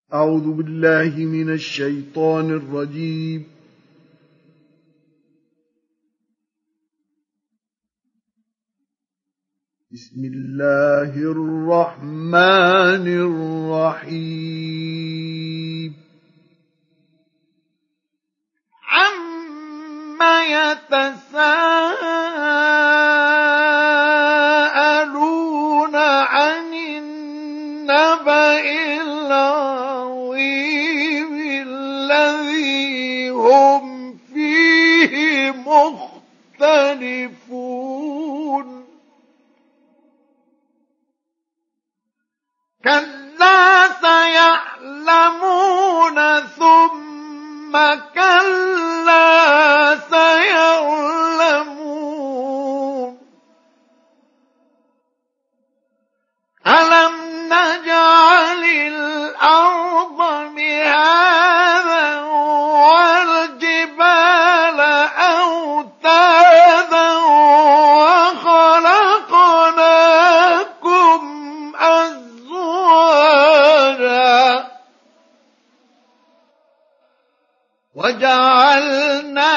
أعوذ بالله من الشيطان الرجيم. بسم الله الرحمن الرحيم. عما يتساءلون عن النبأ العظيم الذي هم فيه مختلفون. كلا سيعلمون ثم كلا سيعلمون. ألم نجعل الأرض مهادا والجبال أوتادا وخلقناكم أزواجا وجعلنا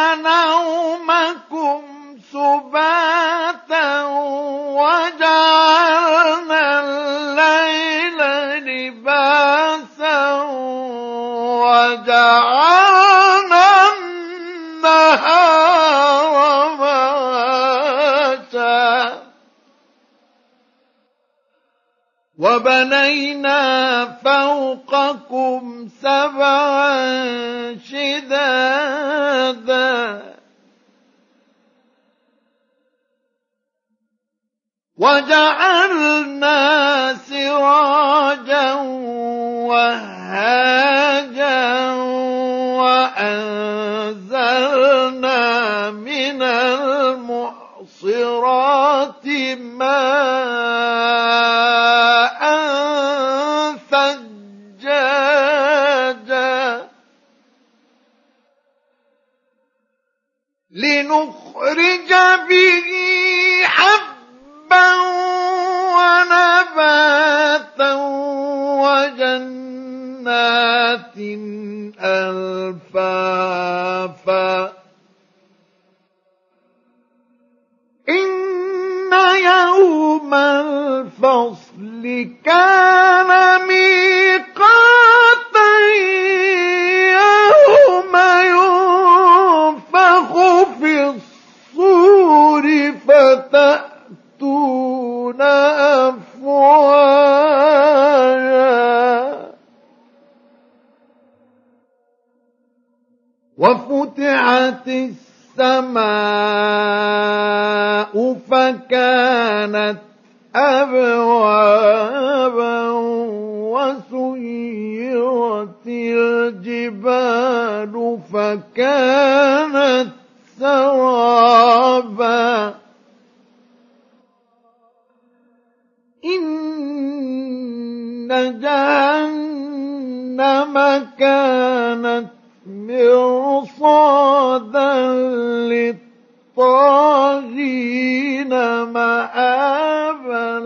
نومكم سباتا وجعلنا الليل لباسا وجعلنا النهار معاشا وبنينا فوقكم سبعا شدادا وجعلنا سراجا وهاجا وأنزلنا من المعصرات ماء ثجاجا لنخرج به حبا ونباتا وجنات ألفافا. إن يوم الفصل كان ميقاتا يوم ينفخ في الصور فتأتون أفواجا وفتحت السماء فكانت أبوابا وسيرت الجبال فكانت سرابا. إن جهنم كانت مرصادا للطاغين مآبا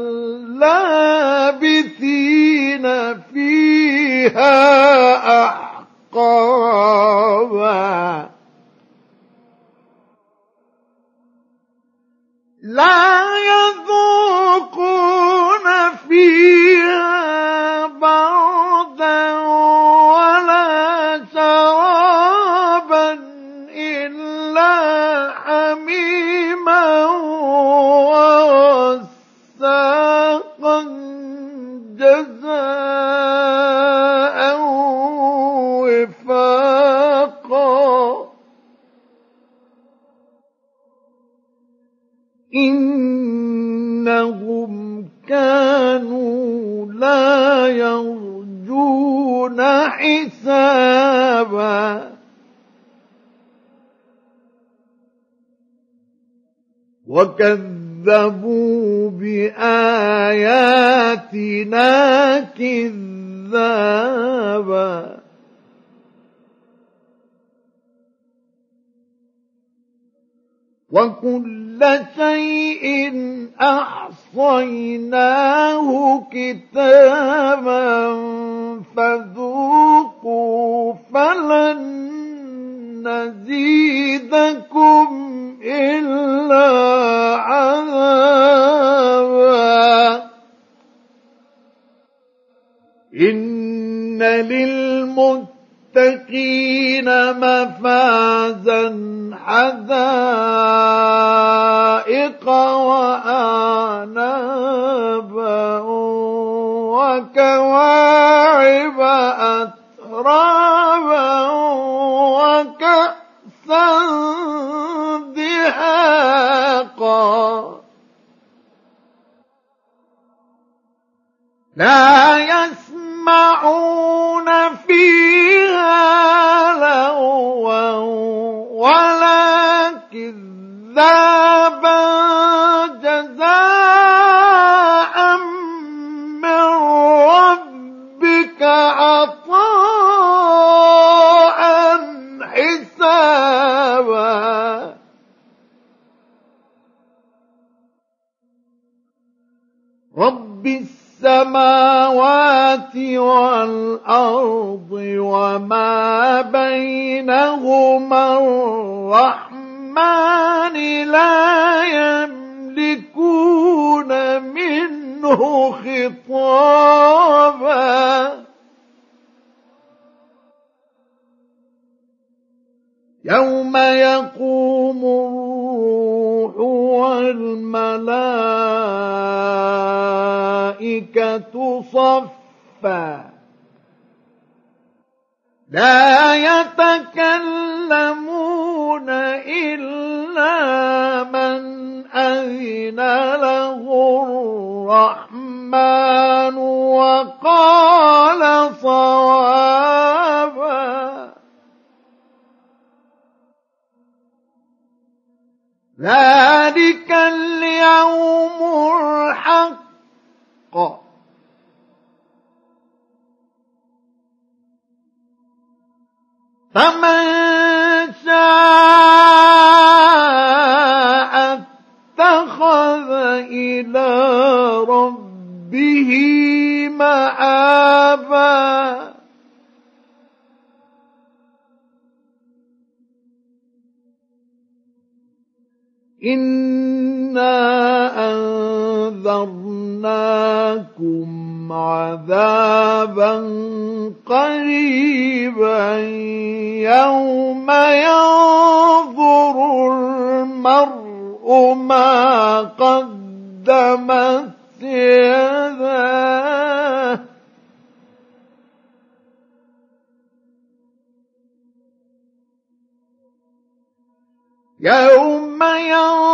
لابثين فيها أحقابا. لا يذوقون فيها بردا ولا شرابا إلا حميما وغساقا جزاء وفاقا. إنهم كانوا لا يرجون حسابا وكذبوا بآياتنا كذابا. وكل شيء أحصيناه كتابا فذوقوا إن للمتقين مفازا حدائق وأعنابا وكواعب أترابا وكأسا دهاقا لا يسمعون فيها لغوا ولا كذابا جزاء من ربك عطاء حسابا رب السماوات والأرض وما بينهما الرحمن لا يملكون منه خطابا يوم يقوم الروح والملائكة صفا لا يتكلمون إلا من أذن له الرحمن وقال صوابا ذلك اليوم الحق فمن شاء اتخذ إلى ربه مآبا إنا أنذرناكم عذابا قريبا يوم ينظر المرء ما قدمت يداه يوم ينظر